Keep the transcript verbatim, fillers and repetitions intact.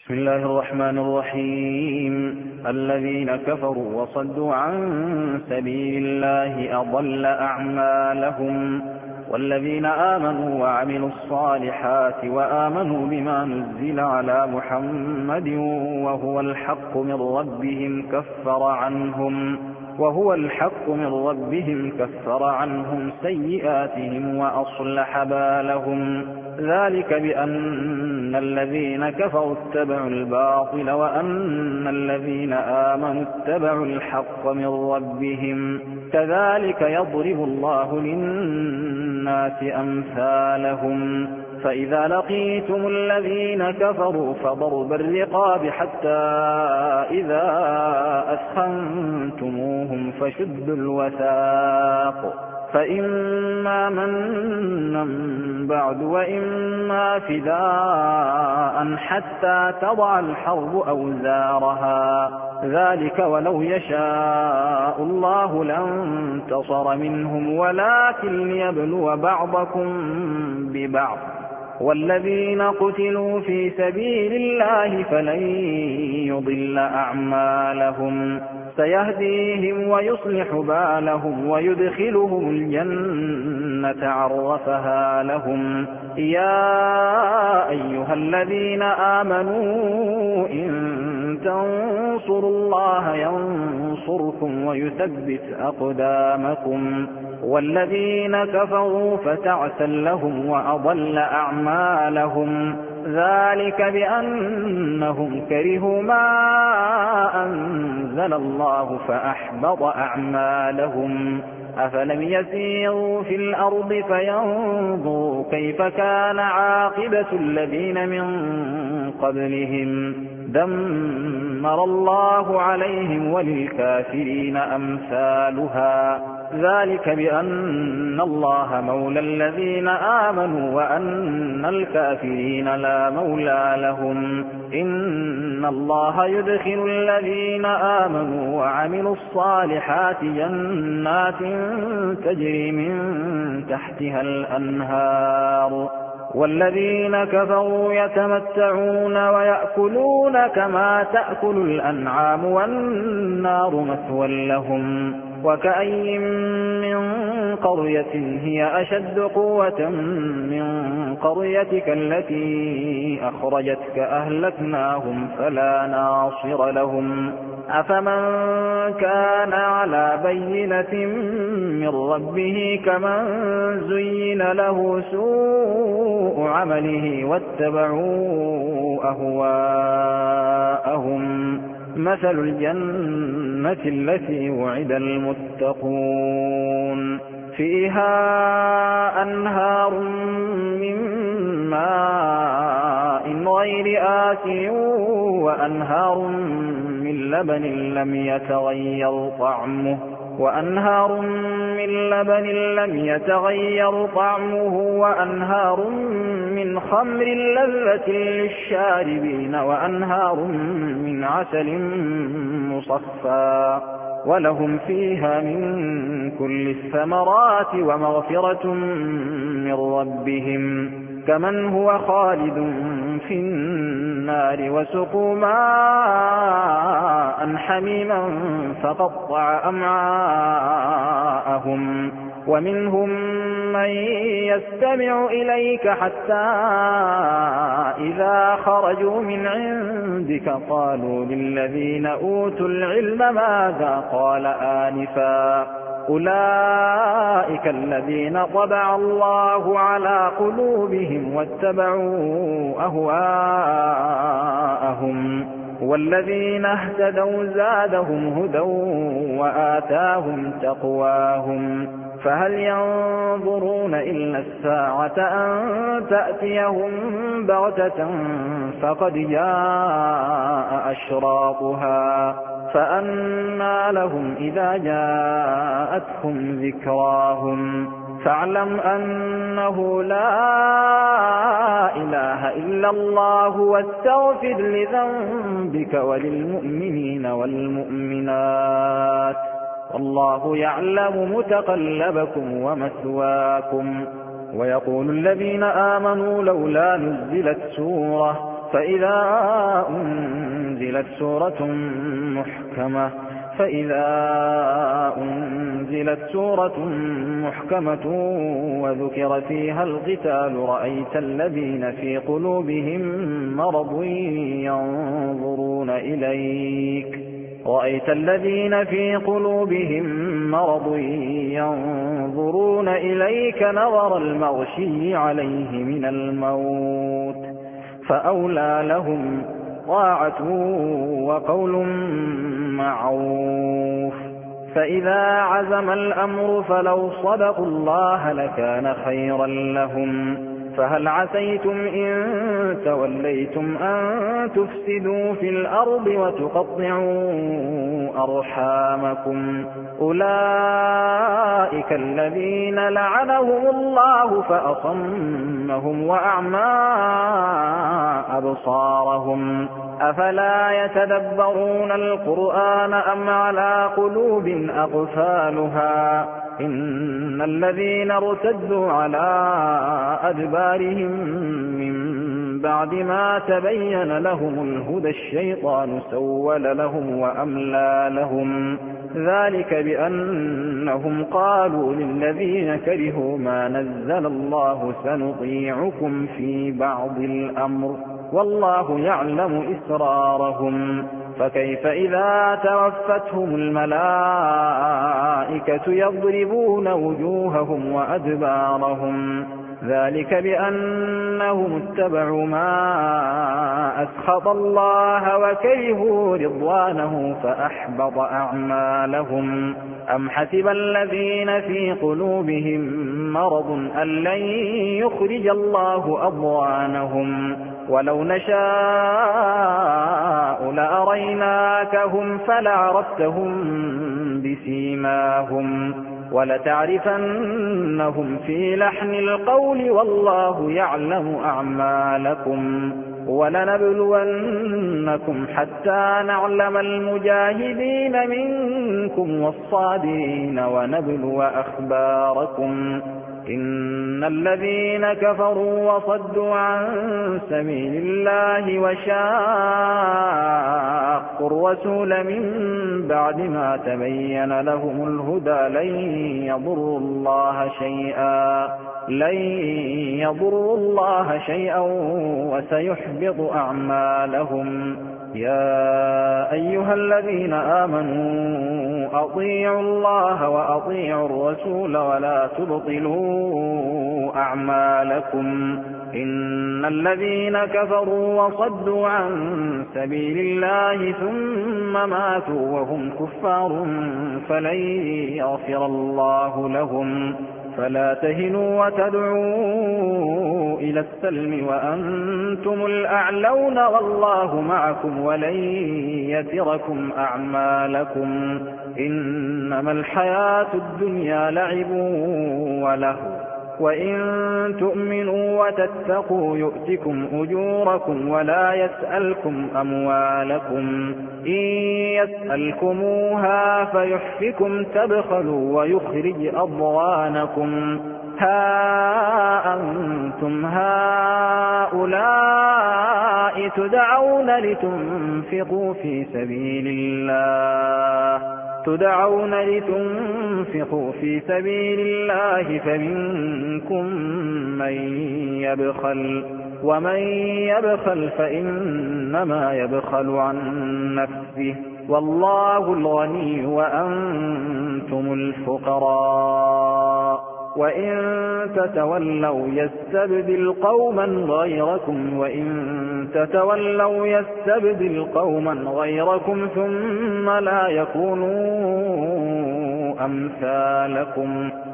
بسم الله الرحمن الرحيم. الذين كفروا وصدوا عن سبيل الله أضل أعمالهم، والذين آمنوا وعملوا الصالحات وآمنوا بما نزل على محمد وهو الحق من ربهم كفر عنهم وهو الحق من ربهم كفر عنهم سيئاتهم وأصلح بالهم. ذلك بأن الذين كفروا اتبعوا الباطل وأن الذين آمنوا اتبعوا الحق من ربهم. كذلك يضرب الله للناس أمثالهم. فإذا لقيتم الذين كفروا فضرب الرقاب حتى إذا أثخنتموهم فشدوا الوثاق، فإما منا بعد وإما فداء حتى تضع الحرب أوزارها. ذلك ولو يشاء الله لانتصر منهم ولكن ليبلو بعضكم ببعض. والذين قتلوا في سبيل الله فلن يضل أعمالهم، سيهديهم ويصلح بالهم ويدخلهم الجنة عرفها لهم. يا أيها الذين آمنوا إن تنصروا الله ينصركم ويثبت أقدامكم. والذين كفروا فتعسا لهم وأضل أعمالهم. ذلك بأنهم كرهوا ما أنزل الله فأحبط أعمالهم. أفلم يسيروا في الأرض فينظروا كيف كان عاقبة الذين من قبلهم. دمر الله عليهم وللكافرين أمثالها. ذلك بأن الله مولى الذين آمنوا وأن الكافرين لا مولى لهم. إن الله يدخل الذين آمنوا وعملوا الصالحات جنات تجري من تحتها الأنهار. والذين كفروا يتمتعون ويأكلون كما تأكل الأنعام والنار مثوى لهم. وكأي من قرية هي أشد قوة من قريتك التي أخرجتك أهلكناهم فلا ناصر لهم. أفمن كان على بينة من ربه كمن زين له سوء عمله واتبعوا أهواءهم. مثل الجنة التي وعد المتقون فيها أنهار من ماء غير آسن وأنهار من لبن لم يتغير طعمه وأنهار من لبن لم يتغير طعمه وأنهار من خمر لذة للشاربين وأنهار من عسل مصفى ولهم فيها من كل الثمرات ومغفرة من ربهم كمن هو خالد في النار وسقوا ماء حميما فقطع أمعاءهم. ومنهم من يستمع إليك حتى إذا خرجوا من عندك قالوا للذين أوتوا العلم ماذا قال آنفا. أولئك الذين طبع الله على قلوبهم واتبعوا أهواءهم. والذين اهتدوا زادهم هدى وآتاهم تقواهم. فهل ينظرون إلا الساعة أن تأتيهم بغتة فقد جاء أشراطها فأنى لهم إذا جاءتهم ذكراهم. فاعلم أنه لا إله إلا الله واستغفر لذنبك وللمؤمنين والمؤمنات والله يعلم متقلبكم ومثواكم. ويقول الذين آمنوا لولا نزلت سورة فإذا أنزلت سورة محكمة فإذا أنزلت سورة محكمة وذكر فيها القتال رأيت الذين في قلوبهم مرض ينظرون إليك رأيت الذين في قلوبهم مرض ينظرون إليك نظر المغشي عليه من الموت فأولى لهم طاعة وقول معروف فإذا عزم الأمر فلو صدقوا الله لكان خيرا لهم فهل عسيتم إن توليتم أن تفسدوا في الأرض وتقطعوا أرحامكم أولئك الذين لعنهم الله فأصمهم وأعمى أبصارهم أفلا يتدبرون القرآن أم على قلوب أقفالها إن الذين ارتدوا على أدبارهم من بعد ما تبين لهم الهدى الشيطان سول لهم وأملى لهم ذلك بأنهم قالوا للذين كرهوا ما نزل الله سنطيعكم في بعض الأمر والله يعلم إسرارهم فكيف إذا توفتهم الملائكة يضربون وجوههم وأدبارهم ذلك بأنهم اتبعوا ما أسخط الله وكرهوا رضوانه فأحبط أعمالهم أم حسب الذين في قلوبهم مرض أن لن يخرج الله أضغانهم ولو نشاء لأريناكهم فلعرفتهم بسيماهم ولتعرفنهم في لحن القول والله يعلم أعمالكم ولنبلونكم حتى نعلم المجاهدين منكم والصابرين ونبلو أخباركم إن الذين كفروا وصدوا عن سبيل الله وشاقوا الرسول من بعد ما تبين لهم الهدى لن يضروا الله شيئا لن يضروا الله شيئا وسيحبط أعمالهم يا أيها الذين آمنوا أطيعوا الله وأطيعوا الرسول ولا تبطلوا أعمالكم إن الذين كفروا وصدوا عن سبيل الله ثم ماتوا وهم كفار فلن يغفر الله لهم فلا تهنوا وتدعوا إلى السلم وأنتم الأعلون والله معكم ولن يتركم أعمالكم إنما الحياة الدنيا لعب ولهو وإن تؤمنوا وتتقوا يؤتكم أجوركم ولا يسألكم أموالكم إن يسألكموها فيحفكم تبخلوا ويخرج أضغانكم ها أنتم هؤلاء تدعون لتنفقوا في سبيل الله تدعون لتنفقوا في سبيل الله فمنكم من يبخل ومن يبخل فإنما يبخل عن نفسه والله الغني وأنتم الفقراء وإن تتولوا يستبدل قوما غيركم وإن تتولوا يستبدل قوما غيركم ثم لا يكونوا أمثالكم